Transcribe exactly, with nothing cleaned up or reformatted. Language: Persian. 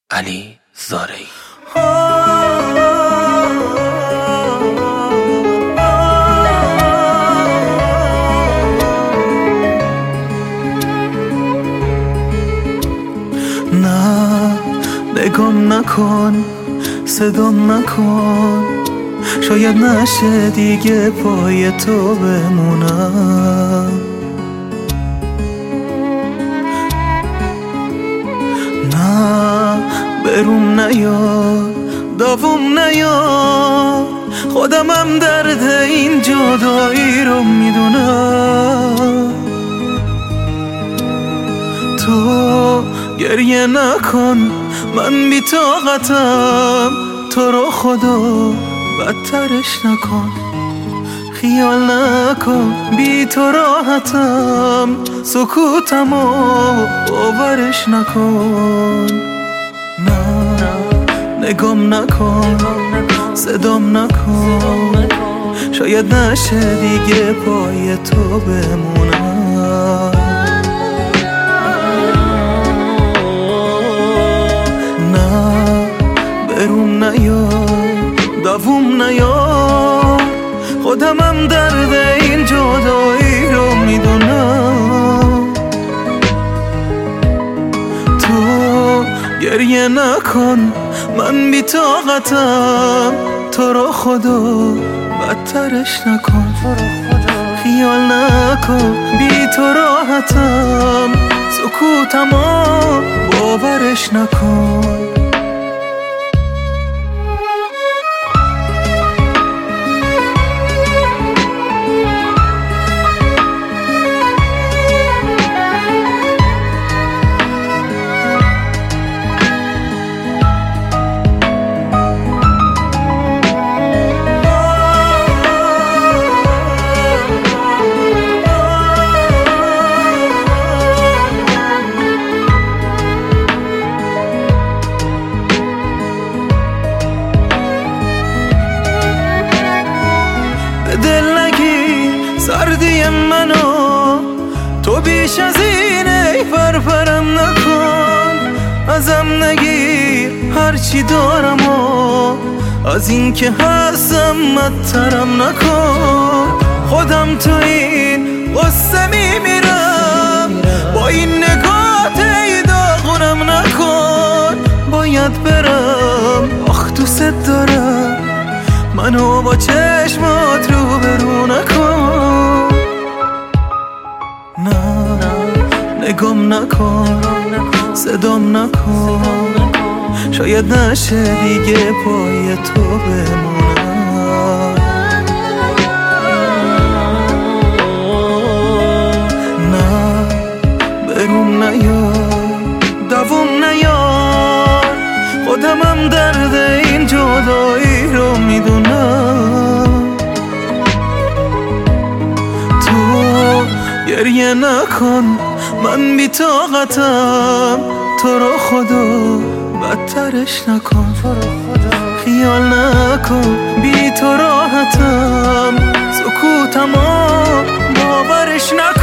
علی زارعی. نه نگام نکن، صدام نکن، شاید نشه دیگه پای تو بمونم. نه بروم نیار، داوم نیار، خودمم درد این جدایی رو میدونم. تو گریه نکن، من بی طاقتم، تو رو خدا بدترش نکن. خیال نکن بی تو راحتم، سکوتم و باورش نکن. نه نگام نکن، صدام نکن، شاید نشه دیگه پای تو بمونم. نه بروم نیار، داوم نیار، خودمم درد این جدایی رو میدونم. تو گریه نکن، من بی طاقتم، تو رو خدا بدترش نکن. خیال نکن بی تو راحتم، سکوتم و باورش نکن. دل نگیر سردی منو، تو بیش از اینه فرفرم نکن. ازم نگیر هرچی دارم و از این که هستم بدترم نکن. خودم تو این قصه میمیرم، با این نگات ای داغونم نکن. باید برم، آخ دوست دارم، منو با چشمات رو برو نکن. نه نگام نکن، صدام نکن، شاید نشه دیگه پای تو بمونم. نه بروم نیار، داوم نیار، خودمم درد این جدایی رو میدونم. تو گریه نکن، من بی طاقتم، تو رو خدا بدترش نکن. خیال نکن بی تو راحتم، سکوتم و باورش نکن.